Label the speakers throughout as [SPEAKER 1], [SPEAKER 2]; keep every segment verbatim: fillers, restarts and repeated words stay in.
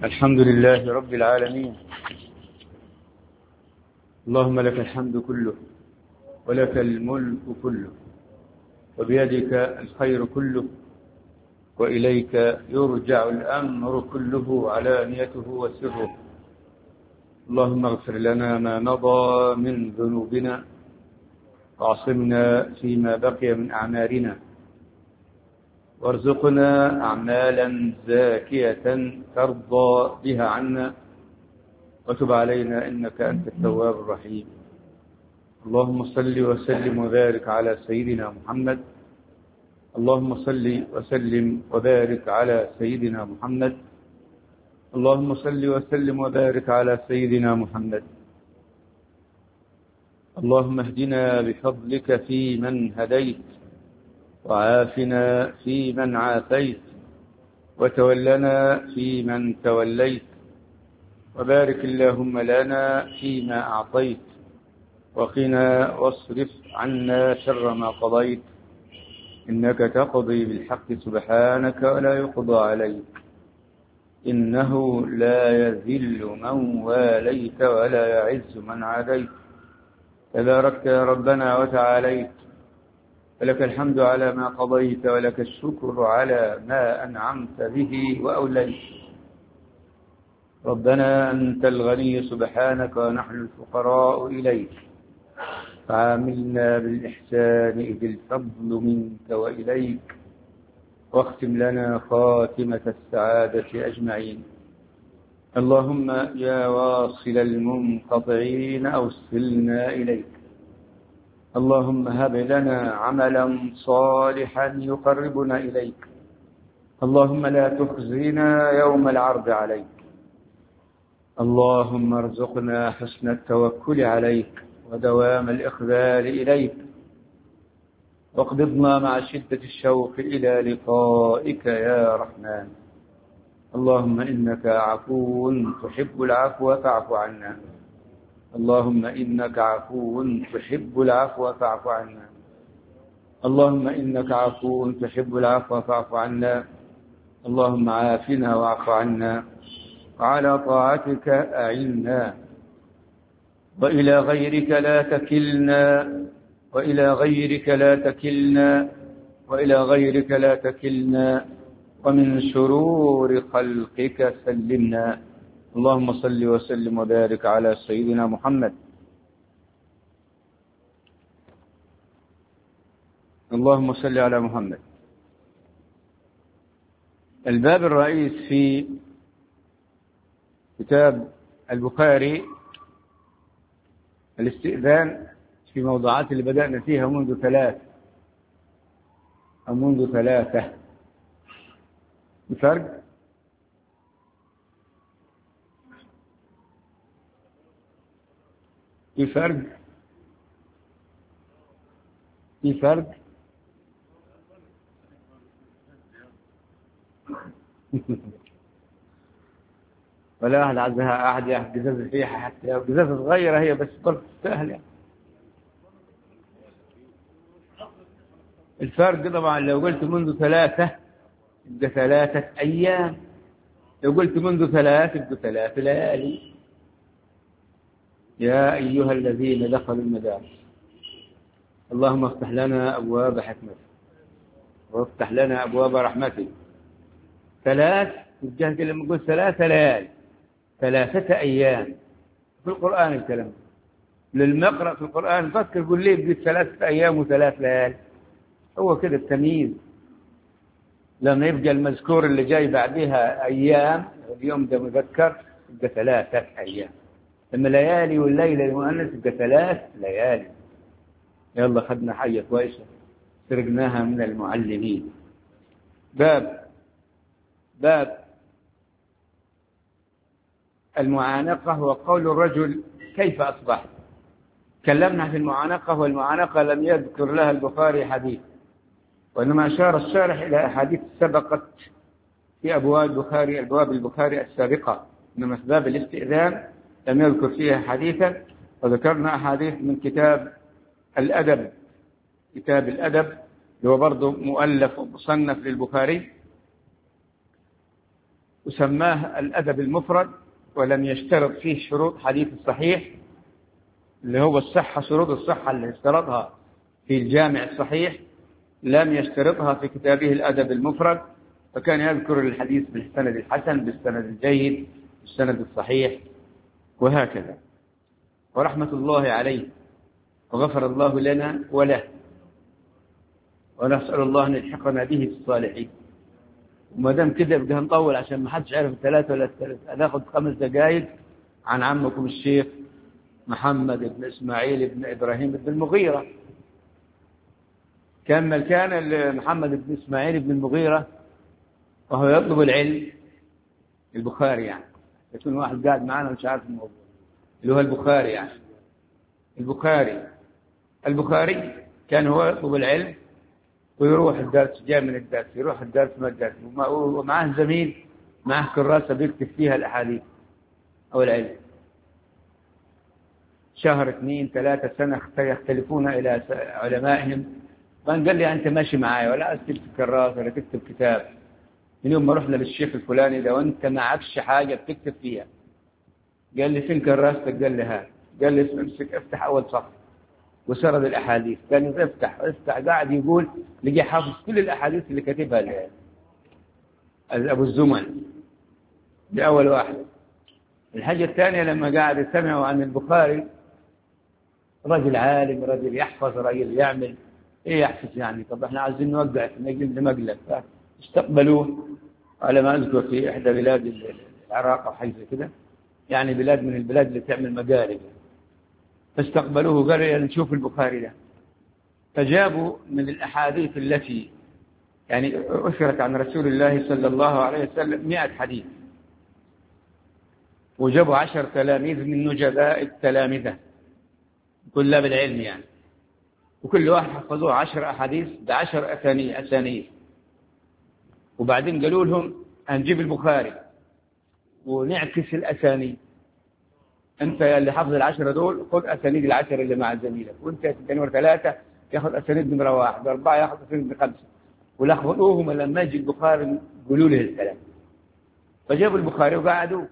[SPEAKER 1] الحمد لله رب العالمين. اللهم لك الحمد كله ولك الملك كله وبيدك الخير كله وإليك يرجع الأمر كله علانيته وسره. اللهم اغفر لنا ما مضى من ذنوبنا وعصمنا فيما بقي من أعمالنا وارزقنا أعمالا زاكية ترضى بها عنا وتب علينا إنك أنت التواب الرحيم. اللهم صل وسلم وبارك على سيدنا محمد. اللهم صل وسلم وبارك على سيدنا محمد. اللهم صل وسلم وبارك على سيدنا محمد. اللهم اهدنا بفضلك في من هديت وعافنا في من عافيت وتولنا في من توليت وبارك اللهم لنا فيما أعطيت وقنا واصرف عنا شر ما قضيت إنك تقضي بالحق سبحانك ولا يقضى عليك إنه لا يذل من واليت ولا يعز من عاديت تباركت يا ربنا وتعاليت فلك الحمد على ما قضيت ولك الشكر على ما أنعمت به وأوليت. ربنا أنت الغني سبحانك ونحن الفقراء إليك فعاملنا بالإحسان إذ الفضل منك وإليك واختم لنا خاتمة السعادة أجمعين. اللهم يا واصل المنقطعين أوصلنا إليك. اللهم هب لنا عملا صالحا يقربنا إليك. اللهم لا تخزنا يوم العرض عليك. اللهم ارزقنا حسن التوكل عليك ودوام الإقبال إليك واقبضنا مع شدة الشوق إلى لقائك يا رحمن. اللهم إنك عفو تحب العفو فاعف عنا. اللهم إنك عفو تحب العفو فاعف عنا. اللهم إنك عفو تحب العفو فاعف عنا. اللهم عافنا واعف عنا وعلى طاعتك أعنا وإلى غيرك لا تكلنا وإلى غيرك لا تكلنا وإلى غيرك لا تكلنا ومن شرور خلقك سلمنا. اللهم صل وسلم وبارك على سيدنا محمد. اللهم صل على محمد. الباب الرئيس في كتاب البخاري الاستئذان في موضوعات اللي بدأنا فيها منذ ثلاث أو منذ ثلاثة بفرق في فرق في فرق ولا أحد عزها أحد ياخذ قزاز الريحة حتى لو قزاز صغيرة هي بس برضه تستاهل يعني. الفرق طبعا لو قلت منذ ثلاثة يبقى ثلاثة أيام، لو قلت منذ ثلاث يبقى ثلاث ليالي. يا أيها الذين دخلوا المدارس اللهم افتح لنا أبواب حكمتك وافتح لنا أبواب رحمتك. ثلاث الجهد لما نقول ثلاثة ليالي ثلاثة أيام في القرآن الكلام. للمقرأ في القرآن فكر قل لي بقيت ثلاثة أيام وثلاث ليالي، هو كده التمييز. لما يبقى المذكور اللي جاي بعدها أيام اليوم ده مذكر يبقى ثلاثة أيام. لما ليالي والليلة المؤنث يبقى ثلاث ليالي. يلا خدنا حاجة كويسة سرقناها من المعلمين. باب باب المعانقة وقول الرجل كيف أصبحت. تكلمنا في المعانقة، والمعانقة لم يذكر لها البخاري حديث، وإنما أشار الشارح إلى أحاديث سبقت في أبواب البخاري أبواب البخاري السابقة، إنما في باب الاستئذان لم يذكر فيها حديثا. وذكرنا أحاديث من كتاب الأدب كتاب الأدب اللي هو برضه مؤلف ومصنف للبخاري، وسماه الأدب المفرد، ولم يشترط فيه شروط حديث الصحيح اللي هو الصحة، شروط الصحة اللي اشترطها في الجامع الصحيح لم يشترطها في كتابه الأدب المفرد، فكان يذكر الحديث بالسند الحسن، بالسند الجيد، بالسند الصحيح، وهكذا. ورحمة الله عليه، وغفر الله لنا وله، ونسأل الله أن يلحقنا به في الصالحين. وما دام كده بدنا نطول عشان ما حدش يعرف الثلاثة ولا الثلاثة، هناخد خمس دقائق عن عمكم الشيخ محمد بن إسماعيل بن إبراهيم بن المغيرة. كان كان محمد بن إسماعيل بن المغيرة وهو يطلب العلم، البخاري يعني، يكون واحد قاعد معنا مش عارف الموضوع، اللي هو البخاري يعني، البخاري البخاري كان هو يطلب العلم ويروح الدرس، جاء من الدرس يروح الدرس ما الدرس، ومعه زميل معه كراسة بيكتب فيها الأحاديث أو العلم. شهر اثنين ثلاثة سنة يختلفون إلى علمائهم، فان قال لي أنت ماشي معايا ولا تكتب كراسة ولا تكتب كتاب، من يوم ما رحنا للشيخ الفلاني ده وانت معكش حاجة بتكتب فيها. قال لي فين كراستك؟ قال لي ها. قال لي امسك افتح أول صف، وسرد الأحاديث. قال لي افتح افتح، قاعد يقول لقي حافظ كل الأحاديث اللي كتبها أبو الزمن. دي أول واحد. الحاجة الثانية لما قاعد يسمعوا عن البخاري، رجل عالم، رجل يحفظ، رجل يعمل ايه يحفظ يعني، طب احنا عايزين نوقع في نجل مقلب، فاستقبلوه على ما اذكر في احدى بلاد العراق او حاجه كده، يعني بلاد من البلاد اللي تعمل مقالب. فاستقبلوه قالوا يعني نشوف البخاري ده، فجابوا من الاحاديث التي يعني اثرت عن رسول الله صلى الله عليه وسلم مئة حديث، وجابوا عشر تلاميذ من نجباء التلامذة طلاب العلم يعني، وكل واحد حفظوه عشر أحاديث بعشر أسانيد. وبعدين قالوا لهم هنجيب البخاري ونعكس الأسانيد، أنت اللي حفظ العشرة دول خذ أسانيد العشرة اللي مع زميلك، وأنت الثاني ثلاثة ياخذ أسانيد نمرة واحد، أربعة ياخذ أسانيد نمرة خمسة، ولخبطوهم لما يجي البخاري قولوا له الكلام. فجابوا البخاري وقعدوا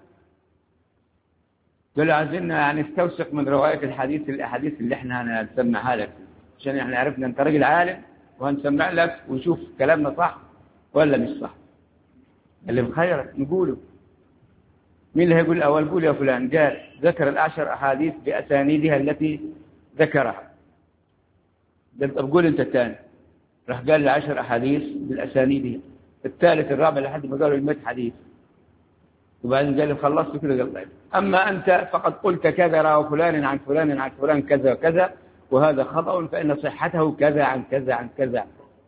[SPEAKER 1] قالوا عايزين يعني نستوثق من رواية الحديث الأحاديث اللي احنا هنسمعها لك، عشان احنا عرفنا انت راجل عالم وهنسمع لك ونشوف كلامنا صح ولا مش صح. اللي بخيرك نقوله. مين اللي هيقول اول؟ قول يا فلان. قال ذكر العشر احاديث باسانيدها التي ذكرها. قلت طب قول انت الثاني. راح قال لي عشر احاديث بالاسانيد، الثالث الرابع لحد ما قالوا المئة حديث، وبعدين قال لي خلصت كده. قال طيب اما انت فقد قلت كذا روى فلان عن فلان عن فلان كذا وكذا، وهذا خطأ فإن صحته كذا عن كذا عن كذا.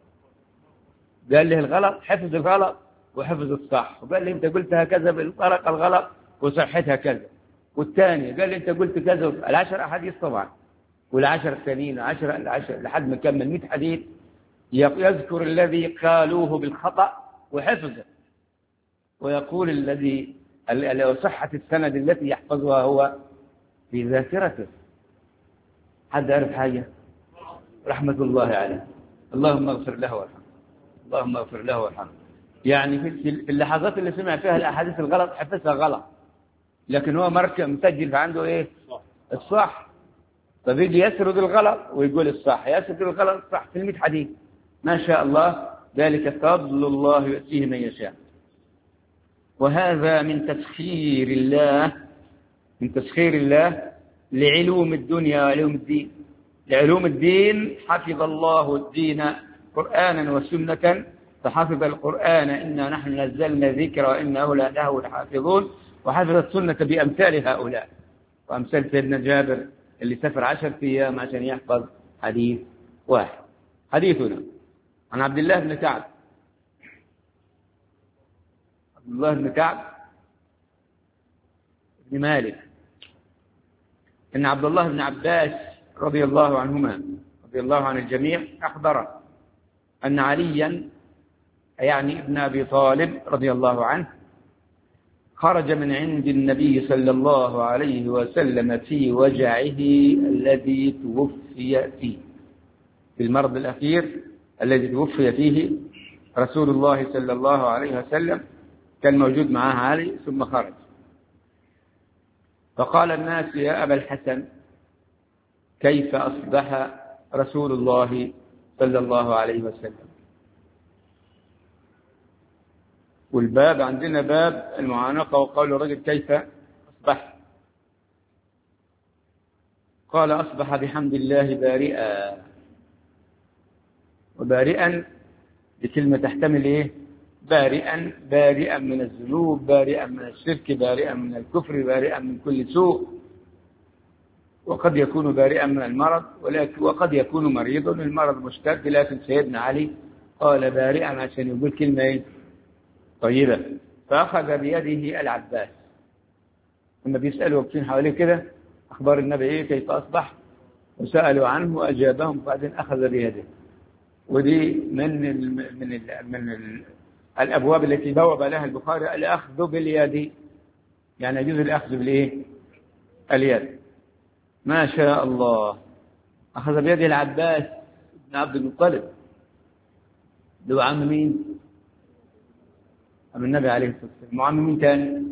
[SPEAKER 1] قال لي الغلط، حفظ الغلط وحفظ الصح، وقال لي انت قلت هكذا بالطرق الغلط وصحتها كذا. والثاني قال لي انت قلت كذا، العشر احاديث طبعا، والعشر الثانيين عشر العشر لحد ما كمل مئة حديث، يذكر الذي قالوه بالخطأ وحفظه، ويقول الذي صحة السند التي يحفظها هو في ذاكرته. حد عرف حاجة؟ رحمة الله عليه، اللهم اغفر له وارحمه، اللهم اغفر له وارحمه. يعني في اللحظات اللي سمع فيها الأحاديث الغلط حفظها غلط، لكن هو مركب مسجل عنده ايه؟ الصح. فبيجي يسرد الغلط ويقول الصح، يسرد الغلط الصح في المئة حديث. ما شاء الله، ذلك فضل الله يؤتيه من يشاء. وهذا من تسخير الله، من تسخير الله لعلوم الدنيا وعلوم الدين. لعلوم الدين حفظ الله الدين قرآنا وسنة، فحفظ القرآن إنا نحن نزلنا ذكر وإنه له لحافظون، وحفظ السنة بأمثال هؤلاء، وأمثال سيدنا جابر اللي سافر عشر أيام عشان يحفظ حديث واحد. حديثنا عن عبد الله بن كعب. عبد الله بن كعب بن مالك إن عبد الله بن عباس رضي الله عنهما رضي الله عن الجميع أخبر أن عليا يعني ابن أبي طالب رضي الله عنه خرج من عند النبي صلى الله عليه وسلم في وجعه الذي توفي فيه، في المرض الأخير الذي توفي فيه رسول الله صلى الله عليه وسلم. كان موجود معاه علي ثم خرج. فقال الناس يا أبا الحسن كيف أصبح رسول الله صلى الله عليه وسلم؟ والباب عندنا باب المعانقة وقول الرجل كيف أصبح؟ قال أصبح بحمد الله بارئا. وبارئا بكلمة تحتمل إيه؟ بارئا، بارئا من الذنوب، بارئا من الشرك، بارئا من الكفر، بارئا من كل سوء. وقد يكون بارئا من المرض، ولكن وقد يكون مريض المرض مشتد، لكن سيدنا علي قال بارئا عشان يقول كلمة إيه؟ طيبة. فأخذ بيده العباس، لما بيسألوا وقتين حواليه كده أخبار النبي إيه كيف أصبح، وسألوا عنه وأجابهم، وبعدين أخذ بيده. ودي من ال من ال من ال الأبواب التي بوب لها البخاري الأخذ باليد، يعني يجوز الأخذ بالإيه؟ اليد. ما شاء الله. أخذ بيد العباس بن عبد المطلب، ده عم مين؟ عم النبي عليه الصلاة والسلام. وعم مين تاني؟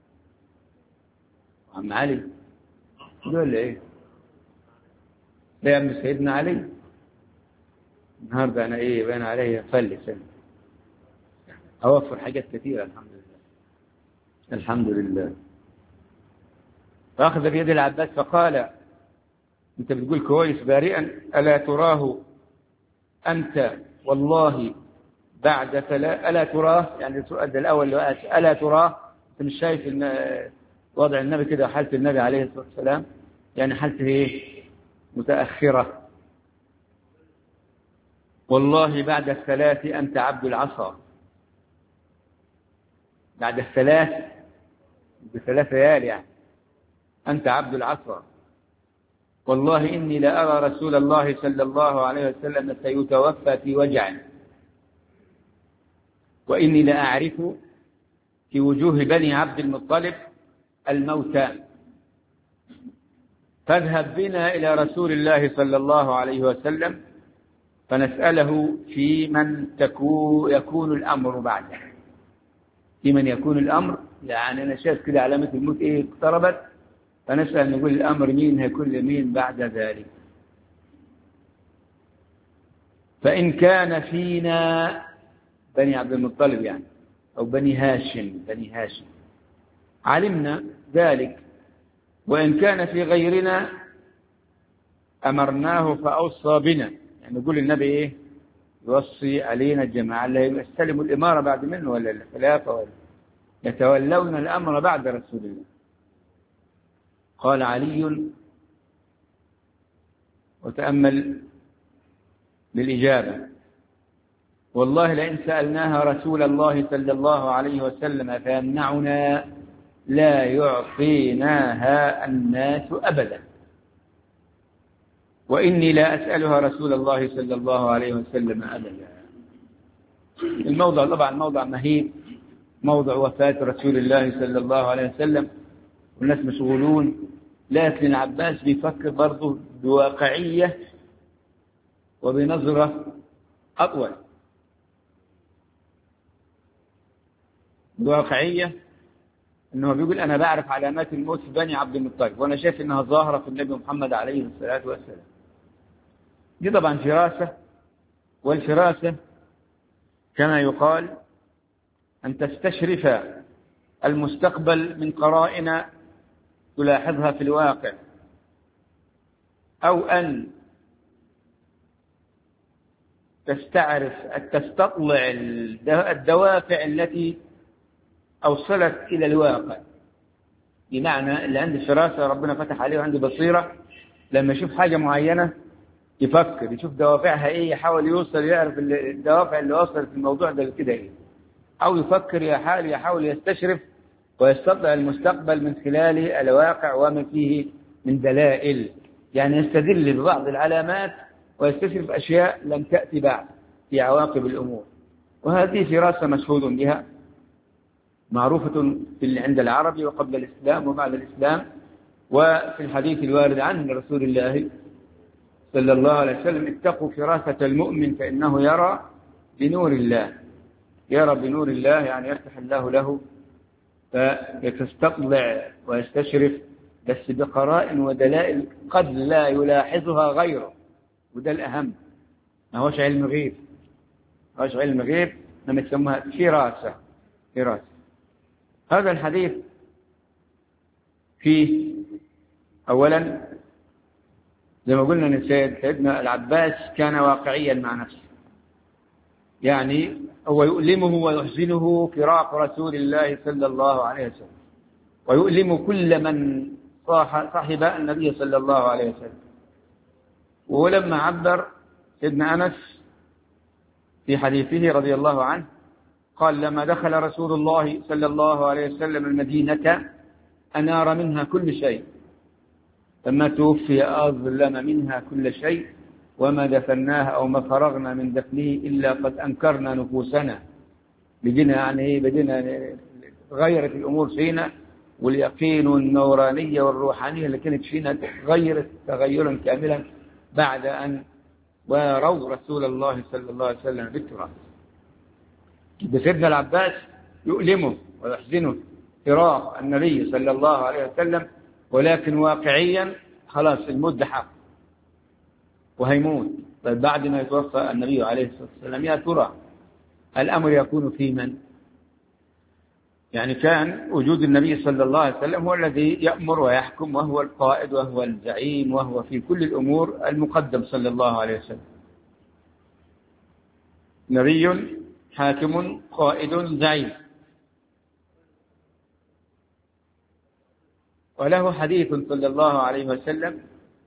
[SPEAKER 1] عم علي. دول إيه؟ ده يا عم سيدنا علي. النهارده أنا إيه بين علي فلس، أوفر حاجات كثيرة الحمد لله. الحمد لله. فأخذ بيد العباس فقال أنت بتقول كويس بارئا، ألا تراه أنت والله بعد ثلاث، ألا تراه يعني السؤال الأول ألا تراه، أنت مش شايف إن وضع النبي كده حالة النبي عليه الصلاة والسلام يعني حالته إيه؟ متأخرة. والله بعد الثلاث أنت عبد العصا. بعد الثلاث بثلاث ليال يعني أنت عبد العصا. والله إني لأرى رسول الله صلى الله عليه وسلم سيتوفى في وجع، وإني لأعرف في وجوه بني عبد المطلب الموتى، فاذهب بنا إلى رسول الله صلى الله عليه وسلم فنسأله في من تكون يكون الأمر بعده. في من يكون الأمر يعني أنا شايف كده علامة الموت إيه اقتربت، فنسأل نقول الأمر مين هيكون لمين بعد ذلك. فإن كان فينا بني عبد المطلب يعني أو بني هاشم، بني هاشم علمنا ذلك، وإن كان في غيرنا أمرناه فأوصى بنا، يعني نقول النبي إيه يوصي علينا الجماعة اللي يستلموا الإمارة بعد منه ولا الخلافة ولا يتولون الأمر بعد رسول الله. قال علي وتأمل بالإجابة والله لئن سألناها رسول الله صلى الله عليه وسلم فيمنعنا لا يعطيناها الناس أبدا، وإني لا أسألها رسول الله صلى الله عليه وسلم أبدا. الموضع طبعا موضع مهيب، موضع وفاة رسول الله صلى الله عليه وسلم والناس مشغولون، لكن العباس بيفكر برضه بواقعية وبنظرة أطول. بواقعية إنه بيقول أنا بعرف علامات الموت في بني عبد المطلب، وأنا شايف إنها ظاهرة في النبي محمد عليه الصلاة والسلام. دي طبعا فراسة، والفراسة كما يقال أن تستشرف المستقبل من قرائن تلاحظها في الواقع، أو أن تستعرف تستطلع الدوافع التي أوصلت إلى الواقع. بمعنى اللي عنده فراسة ربنا فتح عليه وعنده بصيرة، لما يشوف حاجة معينة يفكر يشوف دوافعها إيه، يحاول يوصل يعرف الدوافع اللي وصلت الموضوع ده كده إيه، أو يفكر يحاول يحاول يستشرف ويستطلع المستقبل من خلال الواقع وما فيه من دلائل، يعني يستدل ببعض العلامات ويستشرف أشياء لم تأتي بعد في عواقب الأمور. وهذه فراسة مشهود بها معروفة عند العرب وقبل الإسلام وبعد الإسلام، وفي الحديث الوارد عن رسول الله صلى الله عليه وسلم اتقوا فراسة المؤمن فإنه يرى بنور الله. يرى بنور الله، يعني يفتح الله له فيستطلع ويستشرف، بس بقرائن ودلائل قد لا يلاحظها غيره، وده الأهم. ما هوش علم غيب، ما هوش علم غيب، لما يسموها فراسة. فراسة. هذا الحديث فيه أولا زي ما قلنا أن سيدنا العباس كان واقعيا مع نفسه، يعني هو يؤلمه ويحزنه فراق رسول الله صلى الله عليه وسلم، ويؤلم كل من صاحب النبي صلى الله عليه وسلم. ولما عبر سيدنا أنس في حديثه رضي الله عنه قال: لما دخل رسول الله صلى الله عليه وسلم المدينة أنار منها كل شيء، لما توفي أظلم منها كل شيء، وما دفناه أو ما فرغنا من دفنه إلا قد أنكرنا نفوسنا. بدنا يعني بدنا غيرت الأمور فينا، واليقين والنورانية والروحانية اللي كانت فينا غيرت تغيرا كاملا بعد أن وروا رسول الله صلى الله عليه وسلم بالتراب. سيدنا العباس يؤلمه ويحزنه فراق النبي صلى الله عليه وسلم، ولكن واقعيا خلاص المدة حق وهيموت. طيب بعد ما يتوفى النبي عليه الصلاة والسلام يا ترى الأمر يكون في من؟ يعني كان وجود النبي صلى الله عليه وسلم هو الذي يأمر ويحكم، وهو القائد وهو الزعيم وهو في كل الأمور المقدم صلى الله عليه وسلم. نبي حاكم قائد زعيم. وله حديث صلى الله عليه وسلم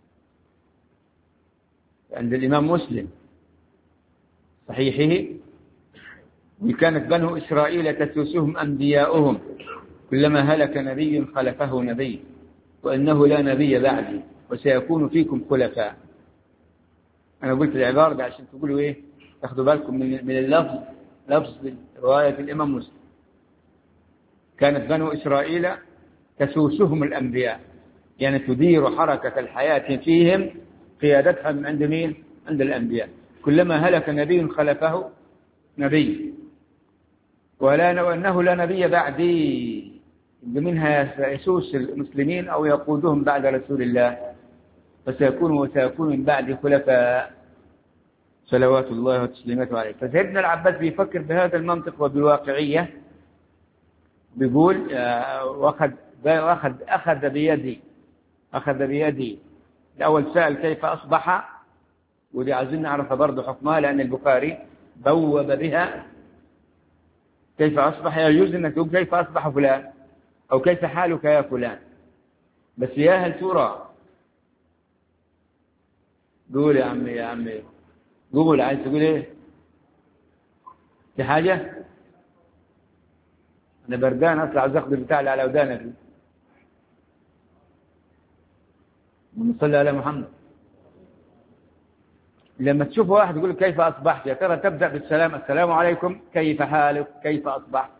[SPEAKER 1] عند الإمام مسلم صحيحه: وكانت بنو إسرائيل تسوسهم أنبياؤهم، كلما هلك نبي خلفه نبي، وإنه لا نبي بعدي وسيكون فيكم خلفاء. أنا قلت العبارة ده عشان تقولوا إيه، تاخدوا بالكم من من اللفظ، لفظ رواية الإمام مسلم. كانت بنو إسرائيل تسوسهم الأنبياء، يعني تدير حركة الحياة فيهم قيادتها من عند مين؟ عند الأنبياء. كلما هلك نبي خلفه نبي، ولا وأنه لا نبي بعدي، منها يسوس المسلمين أو يقودهم بعد رسول الله، فسيكون وسيكون من بعد خلفاء صلوات الله وتسليماته عليه. فسيدنا العباس بيفكر بهذا المنطق وبالواقعية، بيقول واخذ واخذ أخذ بيدي أخذ بيدي الأول سأل كيف أصبح، ودي عايزين نعرف برضه حكمها، لأن البخاري بوب بها كيف أصبح. يجوز أنك تقول كيف أصبح فلان أو كيف حالك يا فلان، بس يا هل ترى، قول يا عمي يا عمي قول، عايز تقول إيه؟ في حاجة؟ أنا بردان أطلع أخذ البتاع اللي على ودانك. صلى على محمد. لما تشوف واحد يقول كيف أصبحت، يا ترى تبدأ بالسلام: السلام عليكم، كيف حالك، كيف أصبحت؟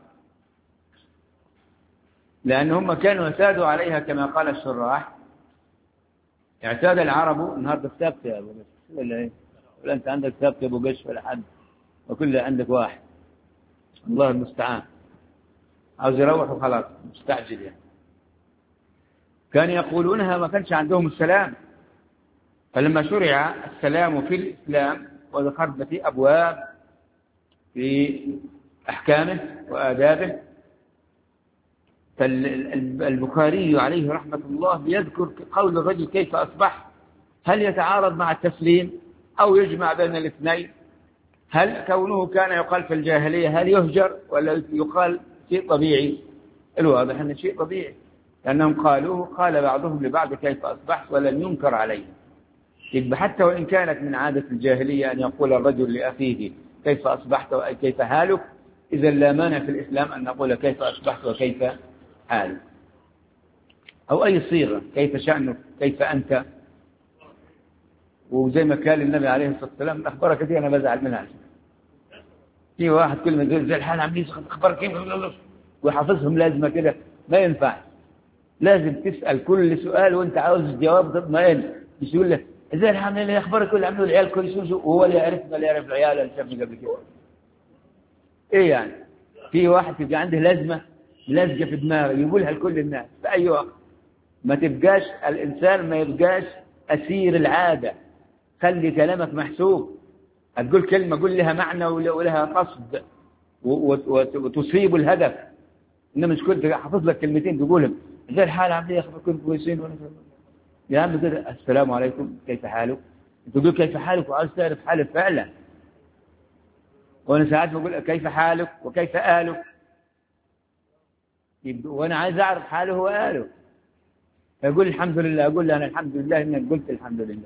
[SPEAKER 1] لأن هم كانوا اعتادوا عليها كما قال الشراح. اعتاد العرب النهارده كتابت يا أبو قش ولا إيه؟ ولا أنت عندك كتابت يا أبو قش ولا حد، وكل عندك واحد، الله المستعان، عاوز يروح وخلاص مستعجل يعني. كان يقولونها ما كانش عندهم السلام، فلما شرع السلام في الإسلام ودخلنا في أبواب في أحكامه وآدابه، فالبخاري عليه رحمة الله بيذكر قول الرجل كيف أصبح، هل يتعارض مع التسليم أو يجمع بين الاثنين؟ هل كونه كان يقال في الجاهلية هل يهجر ولا يقال شيء طبيعي؟ الواضح أنه شيء طبيعي، لأنهم قالوه، قال بعضهم لبعض كيف أصبحت ولم ينكر عليه. يبقى حتى وإن كانت من عادة الجاهلية أن يقول الرجل لأخيه كيف أصبحت وكيف حالك، إذا لا مانع في الإسلام أن نقول كيف أصبحت وكيف حالك، أو أي صيغة، كيف شأنك، كيف أنت. وزي ما قال النبي عليه الصلاة والسلام: أخبارك دي أنا بزعل منها. في واحد كل ما يقول زي الحال عاملين أخبارك كيف ويحافظهم لازمة كده، ما ينفع. لازم تسأل كل سؤال وأنت عاوز الجواب تطمئن، مش يقول لك زي الحال عاملين أخبارك كل عاملين العيال كويسين، وهو اللي يعرف ما اللي يعرف العيال اللي شافني قبل كده. إيه يعني؟ في واحد تبقى عنده لازمة لازقة في دماغه يقولها لكل الناس في أي وقت. ما تبقاش الإنسان ما يبقاش أسير العادة. خلي كلامك محسوب. هتقول كلمة قول لها معنى ولها قصد وتصيب الهدف. إنما مش كنت حافظ لك كلمتين تقولهم زي الحال عامل ايه اخباركم كويسين ولا يا عم كده السلام عليكم كيف حالك. تقول كيف حالك وعايز تعرف حالك فعلا. وانا ساعات بقول كيف حالك وكيف آلك وانا عايز اعرف حاله وآله. يقول الحمد لله اقول له انا الحمد لله انك قلت الحمد لله.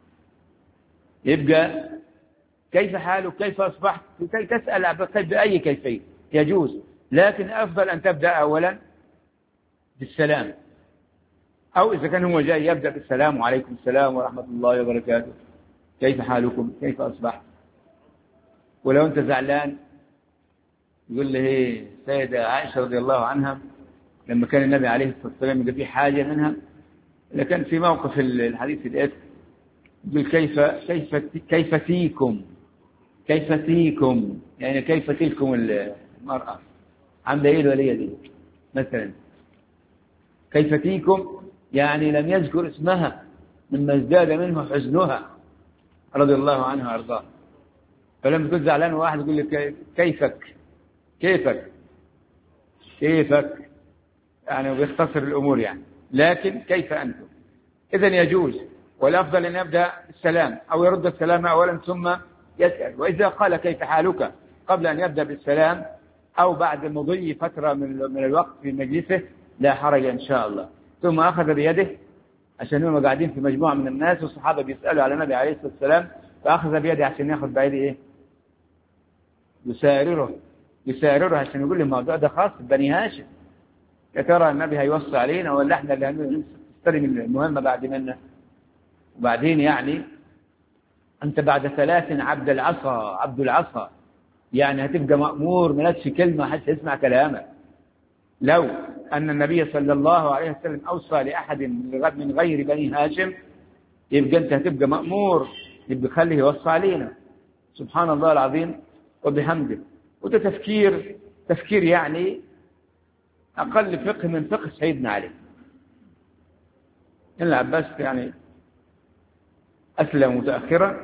[SPEAKER 1] يبقى كيف حالك كيف اصبحت كي تسأل بأي كيفية يجوز. لكن افضل ان تبدأ اولا بالسلام. أو إذا كان هو جاي يبدأ بالسلام وعليكم السلام ورحمة الله وبركاته كيف حالكم كيف أصبحت. ولو أنت زعلان يقول له هي سيدة عائشة رضي الله عنها لما كان النبي عليه الصلاة والسلام يقول في حاجة منها لكن في موقف الحديث الإثم يقول كيف كيف كيف فيكم كيف فيكم يعني كيف تلكم المرأة عاملة إيه الولية دي مثلا. كيف فيكم يعني لم يذكر اسمها مما ازداد منه حزنها رضي الله عنها وارضاه. فلما تكون زعلان واحد يقول لك كيفك كيفك كيفك يعني بيختصر الامور يعني. لكن كيف انتم اذا يجوز. والافضل ان يبدا بالسلام او يرد السلام اولا ثم يسال. واذا قال كيف حالك قبل ان يبدا بالسلام او بعد مضي فتره من من الوقت في مجلسه لا حرج ان شاء الله. ثم أخذ بيده عشان هم قاعدين في مجموعة من الناس والصحابة بيسألوا على النبي عليه الصلاة والسلام فأخذ بيده عشان يأخذ بيده إيه يسارره يسارره عشان يقول لي الموضوع ده خاص بني هاشم. يا ترى النبي هيوصي علينا ولا احنا اللي هنستلم المهمة بعد منا. وبعدين يعني أنت بعد ثلاث عبد العصا عبد العصا يعني هتبقى مأمور ملكش كلمة حتى يسمع كلامك. لو أن النبي صلى الله عليه وسلم أوصى لأحد من غير بني هاشم يبقى أنت هتبقى مأمور يبقى خليه يوصى علينا. سبحان الله العظيم وبحمده. وده تفكير تفكير يعني أقل فقه من فقه سيدنا علي. إن العباس يعني أسلم متأخرا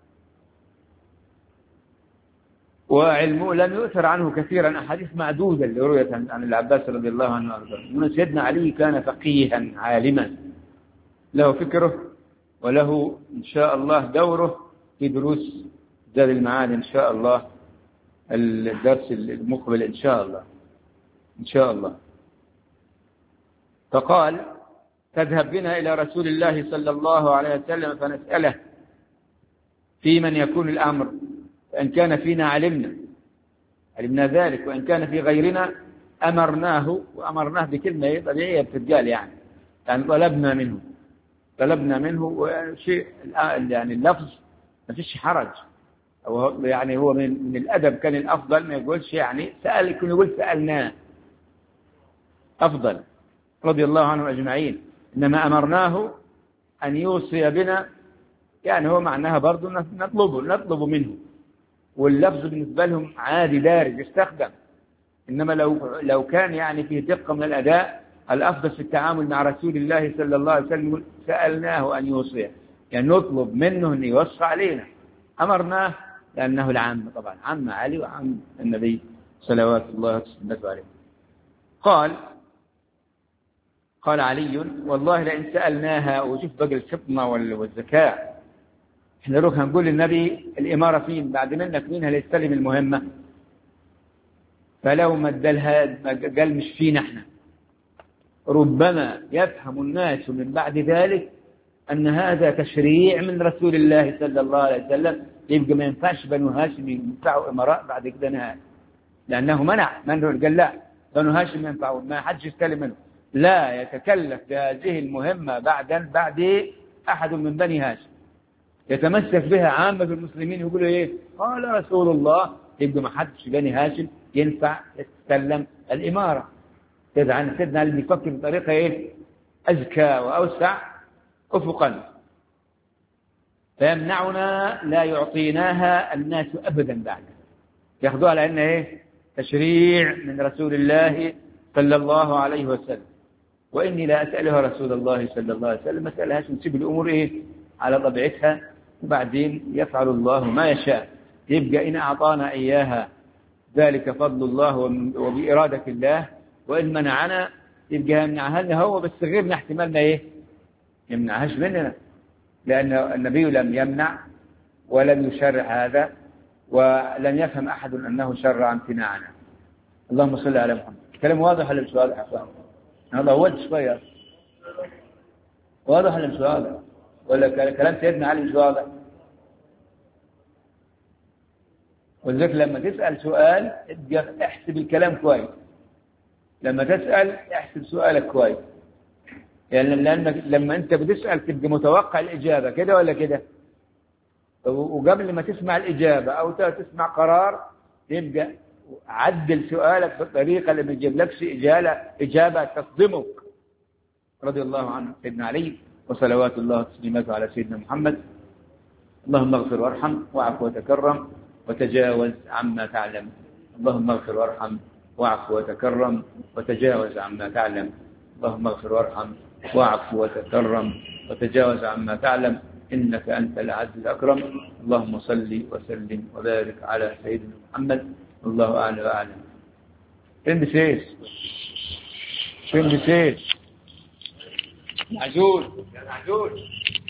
[SPEAKER 1] وعلمه لم يؤثر عنه كثيرا أحاديث معدودة اللي رويت عن العباس رضي الله عنه وارضاه. سيدنا علي كان فقيها عالما له فكره وله إن شاء الله دوره في دروس زاد المعاد إن شاء الله الدرس المقبل إن شاء الله إن شاء الله. فقال تذهب بنا إلى رسول الله صلى الله عليه وسلم فنسأله في من يكون الأمر فإن كان فينا علمنا علمنا ذلك وإن كان في غيرنا أمرناه. وأمرناه بكلمة طبيعية بتتقال يعني يعني طلبنا منه طلبنا منه وشيء يعني اللفظ ما فيش حرج. أو يعني هو من, من الأدب كان الأفضل ما يقولش يعني سأل يكون يقول سألناه أفضل رضي الله عنهم أجمعين. إنما أمرناه أن يوصي بنا يعني هو معناها برضو نطلبه نطلب منه. واللفظ بالنسبة لهم عادي دارج يستخدم. إنما لو لو كان يعني فيه دقة من الأداء الأفضل في التعامل مع رسول الله صلى الله عليه وسلم سألناه أن يوصيه يعني نطلب منه أن يوصي علينا. أمرناه لأنه العام طبعا عم علي وعم النبي صلوات الله وسلامه عليه. قال قال علي والله لئن سألناها وشوف بقى الفطنة والذكاء احنا نروح هنقول للنبي الإمارة فين بعد منك مين هيستلم المهمة. فلو ما ادالها قال مش فينا احنا ربما يفهم الناس من بعد ذلك أن هذا تشريع من رسول الله صلى الله عليه وسلم يبقى ما ينفعش بنو هاشم ينفعوا إمراء بعد كده نهاية. لأنه منع منه قال لا بنو هاشم ينفعوا ما حدش يستلم منه. لا يتكلف بهذه المهمة بعد بعد أحد من بني هاشم يتمسك بها عامة المسلمين يقولوا إيه قال رسول الله يبقى ما حدش بني هاشم ينفع يتسلم الإمارة. إذا عن سيدنا اللي بيفكر بطريقة إيه أذكى وأوسع أفقا فيمنعنا لا يعطيناها الناس أبدا بعد ياخذوها على أنها إيه تشريع من رسول الله صلى الله عليه وسلم. وإني لا أسألها رسول الله صلى الله عليه وسلم، أسألها نسيب الأمور إيه على طبيعتها، وبعدين يفعل الله ما يشاء. يبقى إن أعطانا إياها ذلك فضل الله وبإرادة الله، وإن منعنا يبقى يمنعها لنا هو، بس غيرنا احتمالنا إيه يمنعهاش مننا، لأن النبي لم يمنع ولم يشرع هذا، ولن يفهم أحد أنه شرع امتناعنا. اللهم صل على محمد. كلام واضح ولا مش واضح؟ هذا ود شوية، واضح ولا مش واضح؟ ولا كلام سيدنا علي مش واضح؟ ولذلك لما تسأل سؤال احسب الكلام كويس، لما تسأل احسب سؤالك كويس، يعني لأنك لما أنت بتسأل تبقى متوقع الإجابة كده ولا كده، وقبل ما تسمع الإجابة أو تسمع قرار يبقى عدل سؤالك بالطريقة اللي ما تجيبلكش إجابة إجابة تصدمك. رضي الله عنه سيدنا علي، وصلوات الله وتسليماته على سيدنا محمد. اللهم اغفر وارحم واعف وتكرم وتجاوز عما تعلم. اللهم اغفر وارحم واعف وتكرم وتجاوز عما تعلم. اللهم اغفر وارحم واعف وتكرم وتجاوز عما تعلم، إنك أنت العز الأكرم. اللهم صل وسلم وبارك على سيدنا محمد. الله أعلى وأعلم. فين بسيس؟ فين بسيس؟ معزول يا معزول.